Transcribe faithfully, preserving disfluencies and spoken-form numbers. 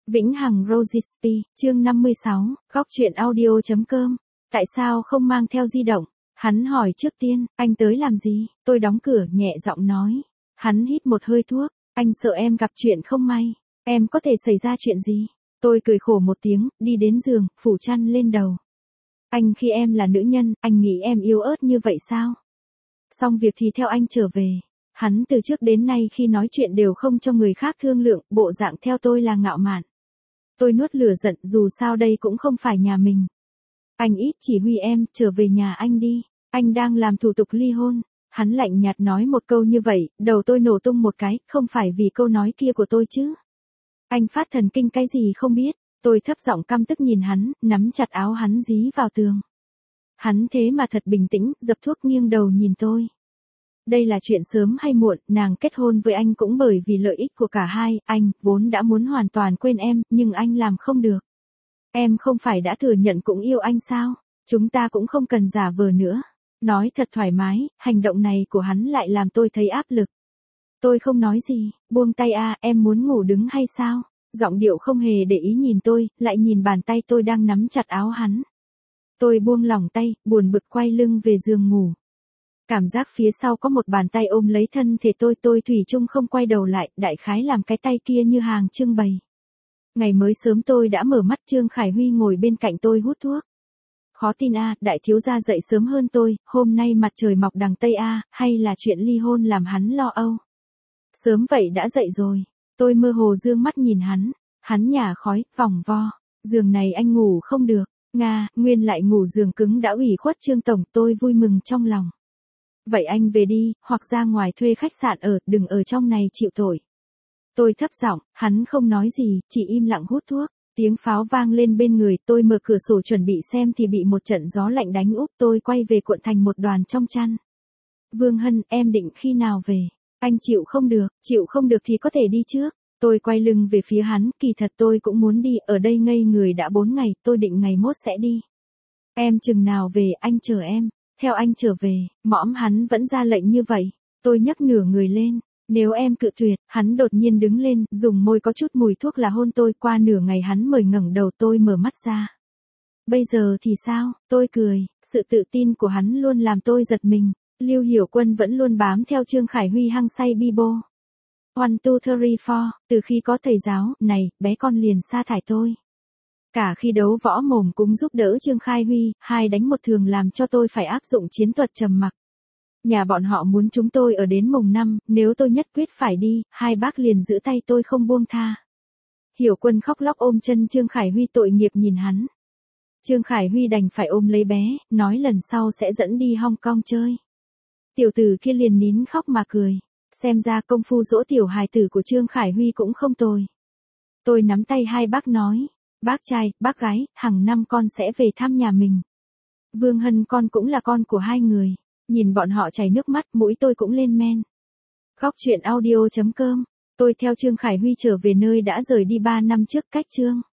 Vĩnh Hằng Rogispi, chương năm mươi sáu, góc chuyện audio.com. Tại sao không mang theo di động? Hắn hỏi trước tiên, anh tới làm gì? Tôi đóng cửa nhẹ giọng nói. Hắn hít một hơi thuốc, anh sợ em gặp chuyện không may. Em có thể xảy ra chuyện gì? Tôi cười khổ một tiếng, đi đến giường, phủ chăn lên đầu. Anh khi em là nữ nhân, anh nghĩ em yếu ớt như vậy sao? Xong việc thì theo anh trở về. Hắn từ trước đến nay khi nói chuyện đều không cho người khác thương lượng, bộ dạng theo tôi là ngạo mạn. Tôi nuốt lửa giận, dù sao đây cũng không phải nhà mình. Anh ít chỉ huy em, trở về nhà anh đi. Anh đang làm thủ tục ly hôn. Hắn lạnh nhạt nói một câu như vậy, đầu tôi nổ tung một cái, không phải vì câu nói kia của tôi chứ. Anh phát thần kinh cái gì không biết. Tôi thấp giọng căm tức nhìn hắn, nắm chặt áo hắn dí vào tường. Hắn thế mà thật bình tĩnh, dập thuốc nghiêng đầu nhìn tôi. Đây là chuyện sớm hay muộn, nàng kết hôn với anh cũng bởi vì lợi ích của cả hai, anh vốn đã muốn hoàn toàn quên em, nhưng anh làm không được. Em không phải đã thừa nhận cũng yêu anh sao? Chúng ta cũng không cần giả vờ nữa. Nói thật thoải mái, hành động này của hắn lại làm tôi thấy áp lực. Tôi không nói gì, buông tay a, em muốn ngủ đứng hay sao? Giọng điệu không hề để ý nhìn tôi, lại nhìn bàn tay tôi đang nắm chặt áo hắn. Tôi buông lỏng tay, buồn bực quay lưng về giường ngủ. Cảm giác phía sau có một bàn tay ôm lấy thân thể tôi, tôi thủy chung không quay đầu lại, đại khái làm cái tay kia như hàng trưng bày. Ngày mới sớm tôi đã mở mắt, Trương Khải Huy ngồi bên cạnh tôi hút thuốc. Khó tin a, đại thiếu gia dậy sớm hơn tôi, hôm nay mặt trời mọc đằng Tây a, hay là chuyện ly hôn làm hắn lo âu. Sớm vậy đã dậy rồi, tôi mơ hồ dương mắt nhìn hắn, hắn nhả khói, vòng vo, giường này anh ngủ không được, nga, nguyên lại ngủ giường cứng đã ủy khuất Trương tổng, tôi vui mừng trong lòng. Vậy anh về đi, hoặc ra ngoài thuê khách sạn ở, đừng ở trong này chịu tội. Tôi thấp giọng, hắn không nói gì, chỉ im lặng hút thuốc. Tiếng pháo vang lên bên người, tôi mở cửa sổ chuẩn bị xem thì bị một trận gió lạnh đánh úp, tôi quay về cuộn thành một đoàn trong chăn. Vương Hân, em định khi nào về? Anh chịu không được, chịu không được thì có thể đi trước. Tôi quay lưng về phía hắn, kỳ thật tôi cũng muốn đi, ở đây ngây người đã bốn ngày, tôi định ngày mốt sẽ đi. Em chừng nào về, anh chờ em. Theo anh trở về, mõm hắn vẫn ra lệnh như vậy. Tôi nhấc nửa người lên. Nếu em cự tuyệt, hắn đột nhiên đứng lên, dùng môi có chút mùi thuốc là hôn tôi. Qua nửa ngày hắn mời ngẩng đầu, tôi mở mắt ra. Bây giờ thì sao? Tôi cười. Sự tự tin của hắn luôn làm tôi giật mình. Lưu Hiểu Quân vẫn luôn bám theo Trương Khải Huy hăng say bi bô. One two three four, từ khi có thầy giáo, này, bé con liền sa thải tôi. Cả khi đấu võ mồm cũng giúp đỡ Trương Khải Huy, hai đánh một thường làm cho tôi phải áp dụng chiến thuật trầm mặc. Nhà bọn họ muốn chúng tôi ở đến mùng năm, nếu tôi nhất quyết phải đi, hai bác liền giữ tay tôi không buông tha. Hiểu Quân khóc lóc ôm chân Trương Khải Huy, tội nghiệp nhìn hắn. Trương Khải Huy đành phải ôm lấy bé, nói lần sau sẽ dẫn đi Hong Kong chơi. Tiểu tử kia liền nín khóc mà cười. Xem ra công phu dỗ tiểu hài tử của Trương Khải Huy cũng không tồi. Tôi nắm tay hai bác nói. Bác trai, bác gái, hàng năm con sẽ về thăm nhà mình. Vương Hân con cũng là con của hai người. Nhìn bọn họ chảy nước mắt, mũi tôi cũng lên men. Góc chuyện audio.com. Tôi theo Trương Khải Huy trở về nơi đã rời đi ba năm trước, cách Trương